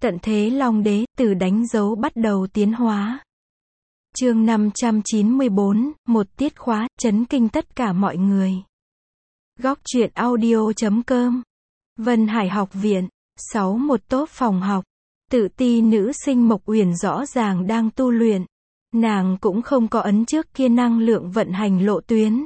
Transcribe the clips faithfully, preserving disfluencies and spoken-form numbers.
Tận thế Long Đế, từ đánh dấu bắt đầu tiến hóa. Chương năm trăm chín mươi bốn, một tiết khóa, chấn kinh tất cả mọi người. Góc truyện audio chấm com. Vân Hải học viện, sáu một top phòng học. Tự ti nữ sinh Mộc Uyển rõ ràng đang tu luyện. Nàng cũng không có ấn trước kia năng lượng vận hành lộ tuyến,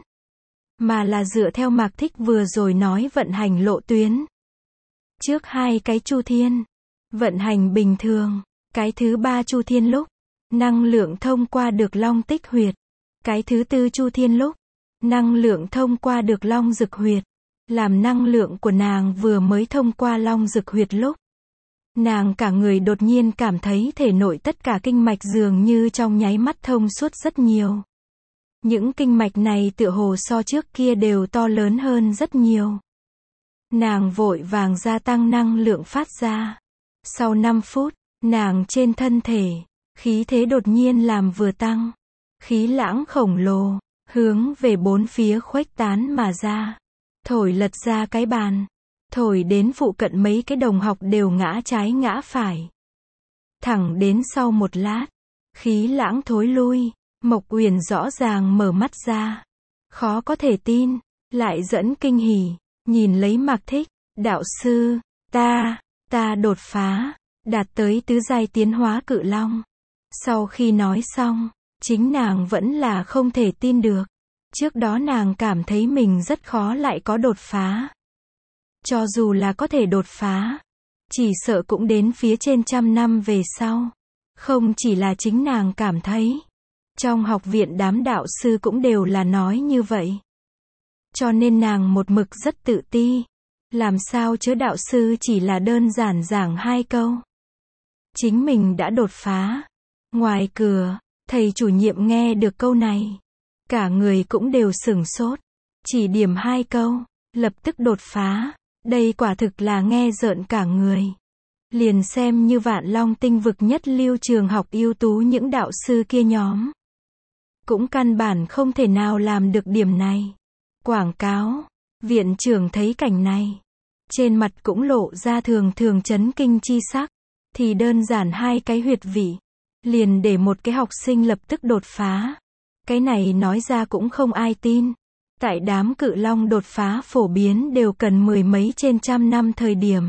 mà là dựa theo Mạc Thích vừa rồi nói vận hành lộ tuyến. Trước hai cái chu thiên, vận hành bình thường. Cái thứ ba chu thiên lúc, năng lượng thông qua được Long Tích huyệt. Cái thứ tư chu thiên lúc, năng lượng thông qua được Long Dực huyệt. Làm năng lượng của nàng vừa mới thông qua Long Dực huyệt lúc, nàng cả người đột nhiên cảm thấy thể nội tất cả kinh mạch dường như trong nháy mắt thông suốt rất nhiều. Những kinh mạch này tựa hồ so trước kia đều to lớn hơn rất nhiều. Nàng vội vàng gia tăng năng lượng phát ra. Sau năm phút, nàng trên thân thể, khí thế đột nhiên làm vừa tăng. Khí lãng khổng lồ, hướng về bốn phía khuếch tán mà ra. Thổi lật ra cái bàn. Thổi đến phụ cận mấy cái đồng học đều ngã trái ngã phải. Thẳng đến sau một lát, khí lãng thối lui, Mộc Uyển rõ ràng mở mắt ra. Khó có thể tin, lại dẫn kinh hỉ, nhìn lấy Mạc Thích, đạo sư, ta, ta đột phá, đạt tới tứ giai tiến hóa cự long. Sau khi nói xong, chính nàng vẫn là không thể tin được. Trước đó nàng cảm thấy mình rất khó lại có đột phá. Cho dù là có thể đột phá, chỉ sợ cũng đến phía trên trăm năm về sau. Không chỉ là chính nàng cảm thấy, trong học viện đám đạo sư cũng đều là nói như vậy. Cho nên nàng một mực rất tự ti. Làm sao chớ đạo sư chỉ là đơn giản giảng hai câu. Chính mình đã đột phá. Ngoài cửa, thầy chủ nhiệm nghe được câu này. Cả người cũng đều sửng sốt. Chỉ điểm hai câu, lập tức đột phá. Đây quả thực là nghe rợn cả người. Liền xem như Vạn Long tinh vực nhất lưu trường học ưu tú những đạo sư kia nhóm. Cũng căn bản không thể nào làm được điểm này. Quảng cáo, viện trưởng thấy cảnh này. Trên mặt cũng lộ ra thường thường chấn kinh chi sắc. Thì đơn giản hai cái huyệt vị. Liền để một cái học sinh lập tức đột phá. Cái này nói ra cũng không ai tin. Tại đám cự long đột phá phổ biến đều cần mười mấy trên trăm năm thời điểm.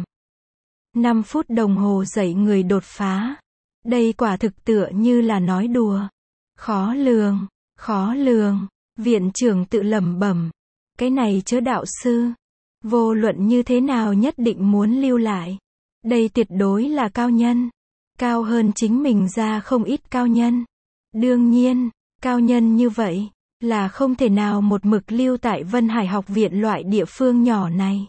năm phút đồng hồ dạy người đột phá. Đây quả thực tựa như là nói đùa. Khó lường, khó lường. Viện trưởng tự lẩm bẩm. Cái này chớ đạo sư. Vô luận như thế nào nhất định muốn lưu lại. Đây tuyệt đối là cao nhân. Cao hơn chính mình ra không ít cao nhân. Đương nhiên, cao nhân như vậy là không thể nào một mực lưu tại Vân Hải học viện loại địa phương nhỏ này.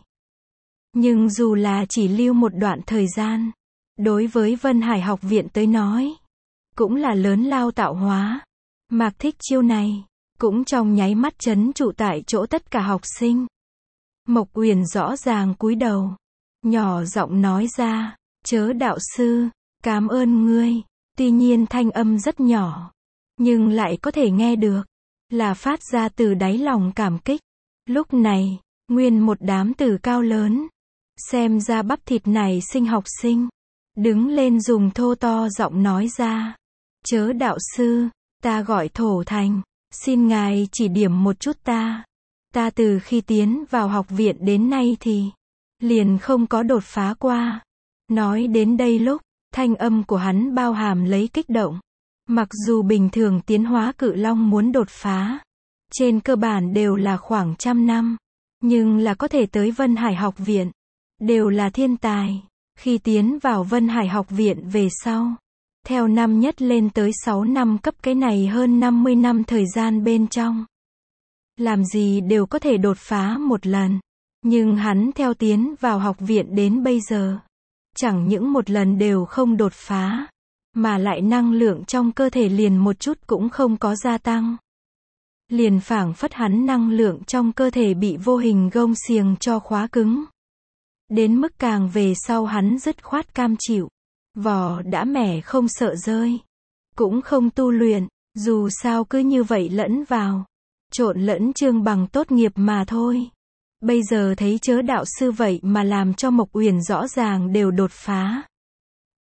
Nhưng dù là chỉ lưu một đoạn thời gian, đối với Vân Hải học viện tới nói, cũng là lớn lao tạo hóa. Mạc Thích chiêu này, cũng trong nháy mắt chấn trụ tại chỗ tất cả học sinh. Mộc Uyển rõ ràng cúi đầu, nhỏ giọng nói ra, chớ đạo sư, cảm ơn ngươi. Tuy nhiên thanh âm rất nhỏ, nhưng lại có thể nghe được, là phát ra từ đáy lòng cảm kích. Lúc này, nguyên một đám từ cao lớn, xem ra bắp thịt này sinh học sinh, đứng lên dùng thô to giọng nói ra, chớ đạo sư, ta gọi Thổ Thành, xin ngài chỉ điểm một chút ta. Ta từ khi tiến vào học viện đến nay thì liền không có đột phá qua. Nói đến đây lúc, thanh âm của hắn bao hàm lấy kích động. Mặc dù bình thường tiến hóa cự long muốn đột phá, trên cơ bản đều là khoảng trăm năm, nhưng là có thể tới Vân Hải học viện, đều là thiên tài. Khi tiến vào Vân Hải học viện về sau, theo năm nhất lên tới sáu năm cấp, cái này hơn năm mươi năm thời gian bên trong, làm gì đều có thể đột phá một lần. Nhưng hắn theo tiến vào học viện đến bây giờ, chẳng những một lần đều không đột phá, mà lại năng lượng trong cơ thể liền một chút cũng không có gia tăng. Liền phảng phất hắn năng lượng trong cơ thể bị vô hình gông xiềng cho khóa cứng. Đến mức càng về sau hắn dứt khoát cam chịu. Vỏ đã mẻ không sợ rơi. Cũng không tu luyện, dù sao cứ như vậy lẫn vào. Trộn lẫn chương bằng tốt nghiệp mà thôi. Bây giờ thấy chớ đạo sư vậy mà làm cho Mộc Uyển rõ ràng đều đột phá.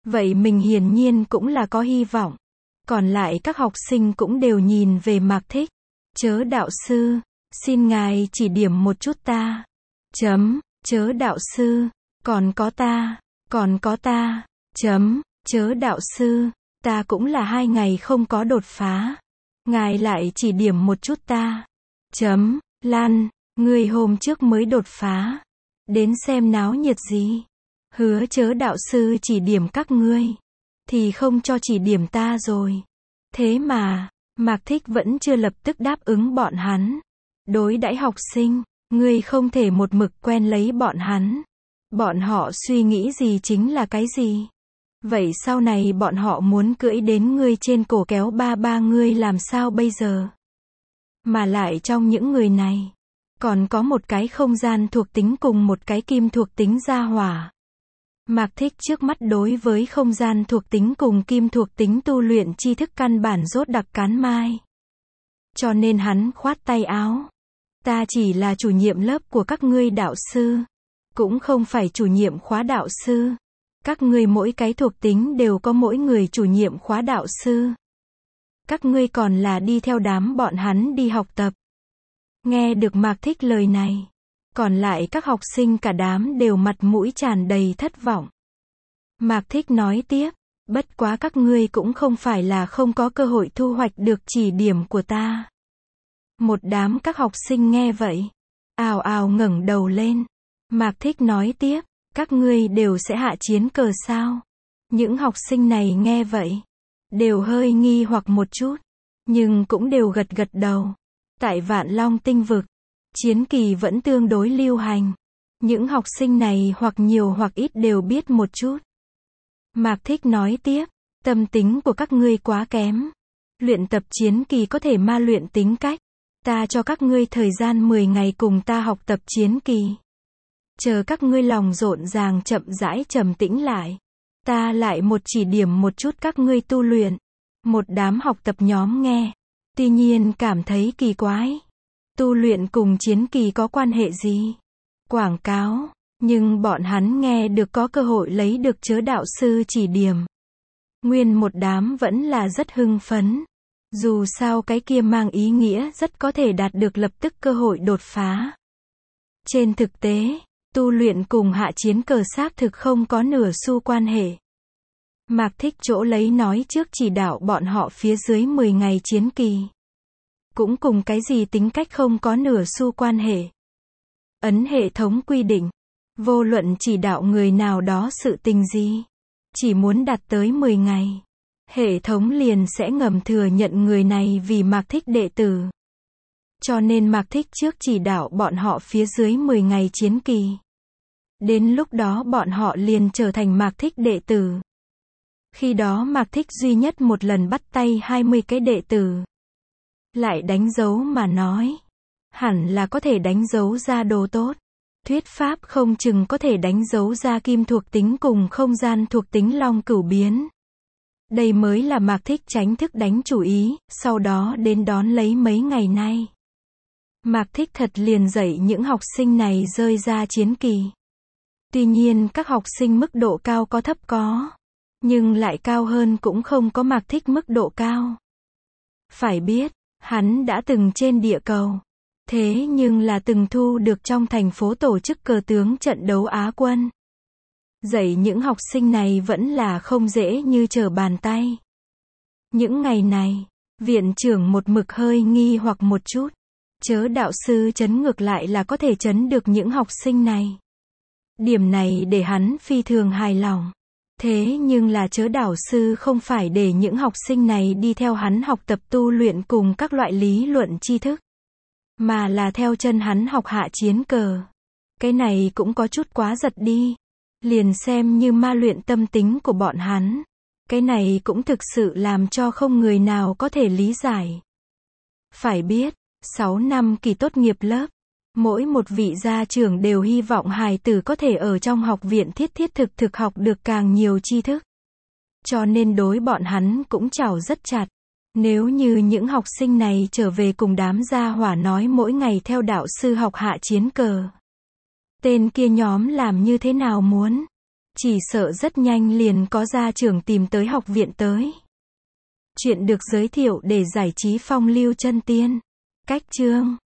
Vậy mình hiển nhiên cũng là có hy vọng. Còn lại các học sinh cũng đều nhìn về Mạc Thích. Chớ đạo sư, xin ngài chỉ điểm một chút ta. Chấm, chớ đạo sư, còn có ta, còn có ta, chấm, chớ đạo sư, ta cũng là hai ngày không có đột phá. Ngài lại chỉ điểm một chút ta. Chấm, Lan, ngươi hôm trước mới đột phá. Đến xem náo nhiệt gì. Hứa chớ đạo sư chỉ điểm các ngươi. Thì không cho chỉ điểm ta rồi. Thế mà, Mạc Thích vẫn chưa lập tức đáp ứng bọn hắn. Đối đãi học sinh, ngươi không thể một mực quen lấy bọn hắn. Bọn họ suy nghĩ gì chính là cái gì. Vậy sau này bọn họ muốn cưỡi đến ngươi trên cổ kéo ba ba ngươi làm sao bây giờ? Mà lại trong những người này, còn có một cái không gian thuộc tính cùng một cái kim thuộc tính gia hỏa. Mạc Thích trước mắt đối với không gian thuộc tính cùng kim thuộc tính tu luyện tri thức căn bản rốt đặc cán mai. Cho nên hắn khoát tay áo. Ta chỉ là chủ nhiệm lớp của các ngươi đạo sư. Cũng không phải chủ nhiệm khóa đạo sư. Các ngươi mỗi cái thuộc tính đều có mỗi người chủ nhiệm khóa đạo sư. Các ngươi còn là đi theo đám bọn hắn đi học tập. Nghe được Mạc Thích lời này. Còn lại các học sinh cả đám đều mặt mũi tràn đầy thất vọng. Mạc Thích nói tiếp. Bất quá các ngươi cũng không phải là không có cơ hội thu hoạch được chỉ điểm của ta. Một đám các học sinh nghe vậy. Ào ào ngẩng đầu lên. Mạc Thích nói tiếp. Các ngươi đều sẽ hạ chiến cờ sao? Những học sinh này nghe vậy. Đều hơi nghi hoặc một chút. Nhưng cũng đều gật gật đầu. Tại Vạn Long tinh vực. Chiến kỳ vẫn tương đối lưu hành. Những học sinh này hoặc nhiều hoặc ít đều biết một chút. Mạc Thích nói tiếp. Tâm tính của các ngươi quá kém. Luyện tập chiến kỳ có thể ma luyện tính cách. Ta cho các ngươi thời gian mười ngày cùng ta học tập chiến kỳ. Chờ các ngươi lòng rộn ràng chậm rãi trầm tĩnh lại. Ta lại một chỉ điểm một chút các ngươi tu luyện. Một đám học tập nhóm nghe. Tuy nhiên cảm thấy kỳ quái. Tu luyện cùng chiến kỳ có quan hệ gì? Quảng cáo. Nhưng bọn hắn nghe được có cơ hội lấy được chớ đạo sư chỉ điểm. Nguyên một đám vẫn là rất hưng phấn. Dù sao cái kia mang ý nghĩa rất có thể đạt được lập tức cơ hội đột phá. Trên thực tế, tu luyện cùng hạ chiến cờ xác thực không có nửa xu quan hệ. Mạc Thích chỗ lấy nói trước chỉ đạo bọn họ phía dưới mười ngày chiến kỳ. Cũng cùng cái gì tính cách không có nửa xu quan hệ. Ấn hệ thống quy định. Vô luận chỉ đạo người nào đó sự tình gì. Chỉ muốn đạt tới mười ngày. Hệ thống liền sẽ ngầm thừa nhận người này vì Mạc Thích đệ tử. Cho nên Mạc Thích trước chỉ đạo bọn họ phía dưới mười ngày chiến kỳ. Đến lúc đó bọn họ liền trở thành Mạc Thích đệ tử. Khi đó Mạc Thích duy nhất một lần bắt tay hai mươi cái đệ tử. Lại đánh dấu mà nói. Hẳn là có thể đánh dấu ra đồ tốt. Thuyết pháp không chừng có thể đánh dấu ra kim thuộc tính cùng không gian thuộc tính long cửu biến. Đây mới là Mạc Thích tránh thức đánh chủ ý, sau đó đến đón lấy mấy ngày nay. Mạc Thích thật liền dạy những học sinh này rơi ra chiến kỳ. Tuy nhiên các học sinh mức độ cao có thấp có. Nhưng lại cao hơn cũng không có Mạc Thích mức độ cao. Phải biết, hắn đã từng trên địa cầu. Thế nhưng là từng thu được trong thành phố tổ chức cờ tướng trận đấu Á quân. Dạy những học sinh này vẫn là không dễ như trở bàn tay. Những ngày này, viện trưởng một mực hơi nghi hoặc một chút. Chớ đạo sư chấn ngược lại là có thể chấn được những học sinh này. Điểm này để hắn phi thường hài lòng. Thế nhưng là chớ đạo sư không phải để những học sinh này đi theo hắn học tập tu luyện cùng các loại lý luận tri thức. Mà là theo chân hắn học hạ chiến cờ. Cái này cũng có chút quá giật đi. Liền xem như ma luyện tâm tính của bọn hắn. Cái này cũng thực sự làm cho không người nào có thể lý giải. Phải biết, sáu năm kỳ tốt nghiệp lớp. Mỗi một vị gia trưởng đều hy vọng hài tử có thể ở trong học viện thiết thiết thực thực học được càng nhiều tri thức. Cho nên đối bọn hắn cũng chảo rất chặt. Nếu như những học sinh này trở về cùng đám gia hỏa nói mỗi ngày theo đạo sư học hạ chiến cờ. Tên kia nhóm làm như thế nào muốn? Chỉ sợ rất nhanh liền có gia trưởng tìm tới học viện tới. Chuyện được giới thiệu để giải trí phong lưu chân tiên. Cách chương